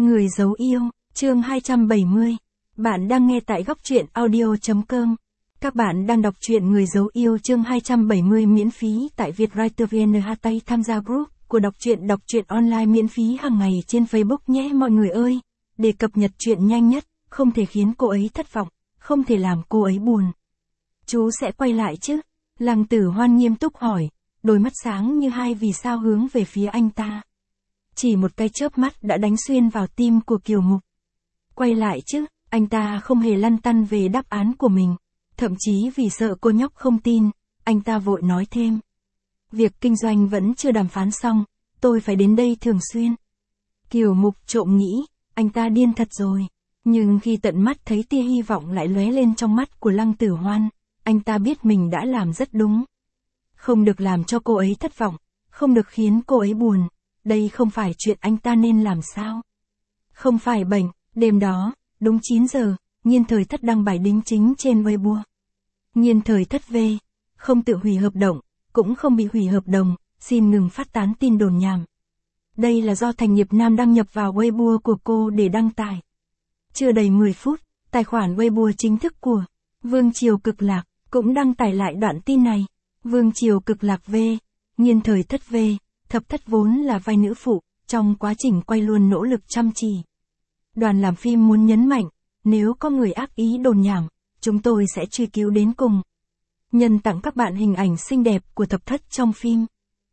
Người giấu yêu, chương 270. Bạn đang nghe tại góc truyện audio.com. Các bạn đang đọc truyện Người giấu yêu chương 270 miễn phí tại Vietwriter VN. Tham gia group của đọc truyện online miễn phí hàng ngày trên Facebook nhé mọi người ơi. Để cập nhật truyện nhanh nhất, không thể khiến cô ấy thất vọng, không thể làm cô ấy buồn. Chú sẽ quay lại chứ? Lăng Tử Hoan nghiêm túc hỏi, đôi mắt sáng như hai vì sao hướng về phía anh ta. Chỉ một cái chớp mắt đã đánh xuyên vào tim của Kiều Mục. Quay lại chứ, anh ta không hề lăn tăn về đáp án của mình. Thậm chí vì sợ cô nhóc không tin, anh ta vội nói thêm. Việc kinh doanh vẫn chưa đàm phán xong, tôi phải đến đây thường xuyên. Kiều Mục trộm nghĩ, anh ta điên thật rồi. Nhưng khi tận mắt thấy tia hy vọng lại lóe lên trong mắt của Lăng Tử Hoan, anh ta biết mình đã làm rất đúng. Không được làm cho cô ấy thất vọng, không được khiến cô ấy buồn. Đây không phải chuyện anh ta nên làm sao. Không phải bệnh, đêm đó, đúng 9 giờ, Nhiên Thời Thất đăng bài đính chính trên Weibo. Nhiên Thời Thất V, không tự hủy hợp đồng, cũng không bị hủy hợp đồng, xin ngừng phát tán tin đồn nhảm. Đây là do Thành Nghiệp Nam đăng nhập vào Weibo của cô để đăng tải. Chưa đầy 10 phút, tài khoản Weibo chính thức của Vương Triều Cực Lạc cũng đăng tải lại đoạn tin này. Vương Triều Cực Lạc V, Nhiên Thời Thất V, Thập Thất vốn là vai nữ phụ, trong quá trình quay luôn nỗ lực chăm chỉ. Đoàn làm phim muốn nhấn mạnh, nếu có người ác ý đồn nhảm, chúng tôi sẽ truy cứu đến cùng. Nhân tặng các bạn hình ảnh xinh đẹp của Thập Thất trong phim.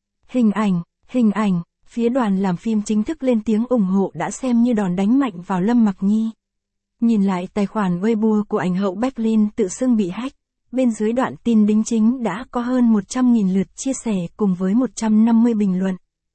Hình ảnh, phía đoàn làm phim chính thức lên tiếng ủng hộ đã xem như đòn đánh mạnh vào Lâm Mặc Nhi. Nhìn lại tài khoản Weibo của ảnh hậu Berlin tự xưng bị hack, bên dưới đoạn tin đính chính đã có hơn 100.000 lượt chia sẻ cùng với 150 bình luận.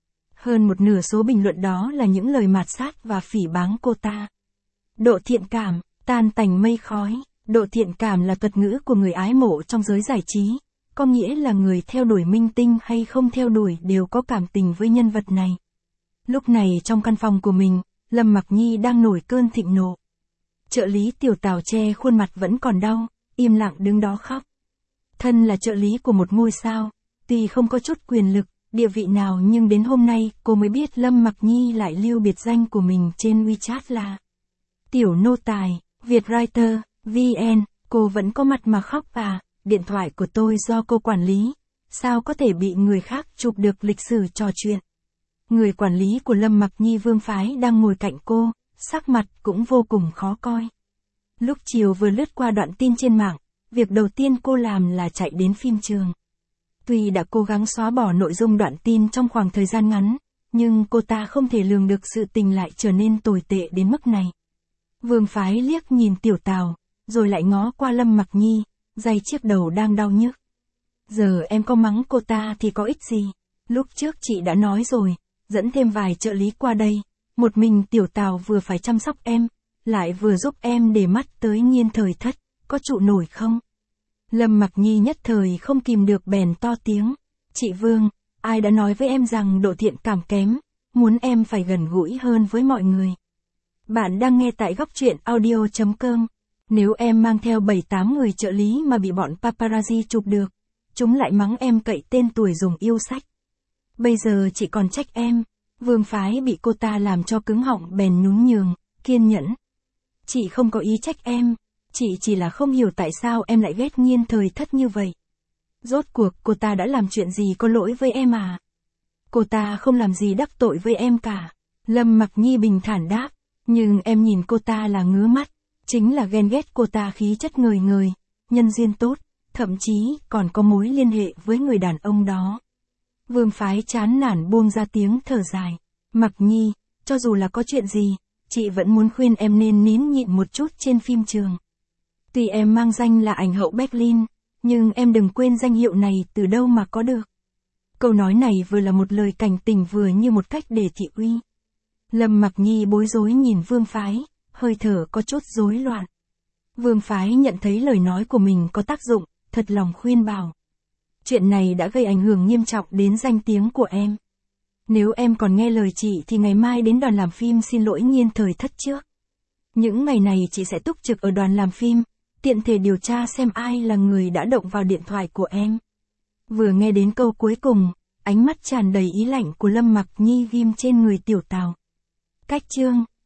Hơn một nửa số bình luận đó là những lời mạt sát và phỉ báng cô ta. Độ thiện cảm, tan tành mây khói. Độ thiện cảm là thuật ngữ của người ái mộ trong giới giải trí, có nghĩa là người theo đuổi minh tinh hay không theo đuổi đều có cảm tình với nhân vật này. Lúc này trong căn phòng của mình, Lâm Mặc Nhi đang nổi cơn thịnh nộ. Trợ lý Tiểu Tào che khuôn mặt vẫn còn đau, im lặng đứng đó khóc. Thân là trợ lý của một ngôi sao, tuy không có chút quyền lực, địa vị nào nhưng đến hôm nay cô mới biết Lâm Mặc Nhi lại lưu biệt danh của mình trên WeChat là Tiểu Nô Tài, Vietwriter, VN, cô vẫn có mặt mà khóc à, điện thoại của tôi do cô quản lý, sao có thể bị người khác chụp được lịch sử trò chuyện. Người quản lý của Lâm Mặc Nhi Vương Phái đang ngồi cạnh cô, sắc mặt cũng vô cùng khó coi. Lúc chiều vừa lướt qua đoạn tin trên mạng, việc đầu tiên cô làm là chạy đến phim trường. Tuy đã cố gắng xóa bỏ nội dung đoạn tin trong khoảng thời gian ngắn, nhưng cô ta không thể lường được sự tình lại trở nên tồi tệ đến mức này. Vương Phái liếc nhìn Tiểu Tào, rồi lại ngó qua Lâm Mặc Nhi, day chiếc đầu đang đau nhức. Giờ em có mắng cô ta thì có ích gì? Lúc trước chị đã nói rồi, dẫn thêm vài trợ lý qua đây, một mình Tiểu Tào vừa phải chăm sóc em, lại vừa giúp em để mắt tới Nhiên Thời Thất, có trụ nổi không? Lâm Mặc Nhi nhất thời không kìm được bèn to tiếng. Chị Vương, ai đã nói với em rằng độ thiện cảm kém, muốn em phải gần gũi hơn với mọi người. Bạn đang nghe tại góc truyện audio.com. Nếu em mang theo 7-8 người trợ lý mà bị bọn paparazzi chụp được, chúng lại mắng em cậy tên tuổi dùng yêu sách. Bây giờ chị còn trách em. Vương Phái bị cô ta làm cho cứng họng bèn nhún nhường, kiên nhẫn. Chị không có ý trách em, chị chỉ là không hiểu tại sao em lại ghét Nhiên Thời Thất như vậy. Rốt cuộc cô ta đã làm chuyện gì có lỗi với em à? Cô ta không làm gì đắc tội với em cả. Lâm Mặc Nhi bình thản đáp, nhưng em nhìn cô ta là ngứa mắt, chính là ghen ghét cô ta khí chất ngời ngời, nhân duyên tốt, thậm chí còn có mối liên hệ với người đàn ông đó. Vương Phái chán nản buông ra tiếng thở dài. Mặc Nhi, cho dù là có chuyện gì, chị vẫn muốn khuyên em nên nín nhịn một chút trên phim trường. Tuy em mang danh là ảnh hậu Berlin, nhưng em đừng quên danh hiệu này từ đâu mà có được. Câu nói này vừa là một lời cảnh tỉnh vừa như một cách để thị uy. Lâm Mặc Nhi bối rối nhìn Vương Phái, hơi thở có chút rối loạn. Vương Phái nhận thấy lời nói của mình có tác dụng, thật lòng khuyên bảo. Chuyện này đã gây ảnh hưởng nghiêm trọng đến danh tiếng của em. Nếu em còn nghe lời chị thì ngày mai đến đoàn làm phim xin lỗi Nhiên Thời Thất trước. Những ngày này chị sẽ túc trực ở đoàn làm phim, tiện thể điều tra xem ai là người đã động vào điện thoại của em. Vừa nghe đến câu cuối cùng, ánh mắt tràn đầy ý lạnh của Lâm Mặc Nhi ghim trên người Tiểu Tào. Cách chương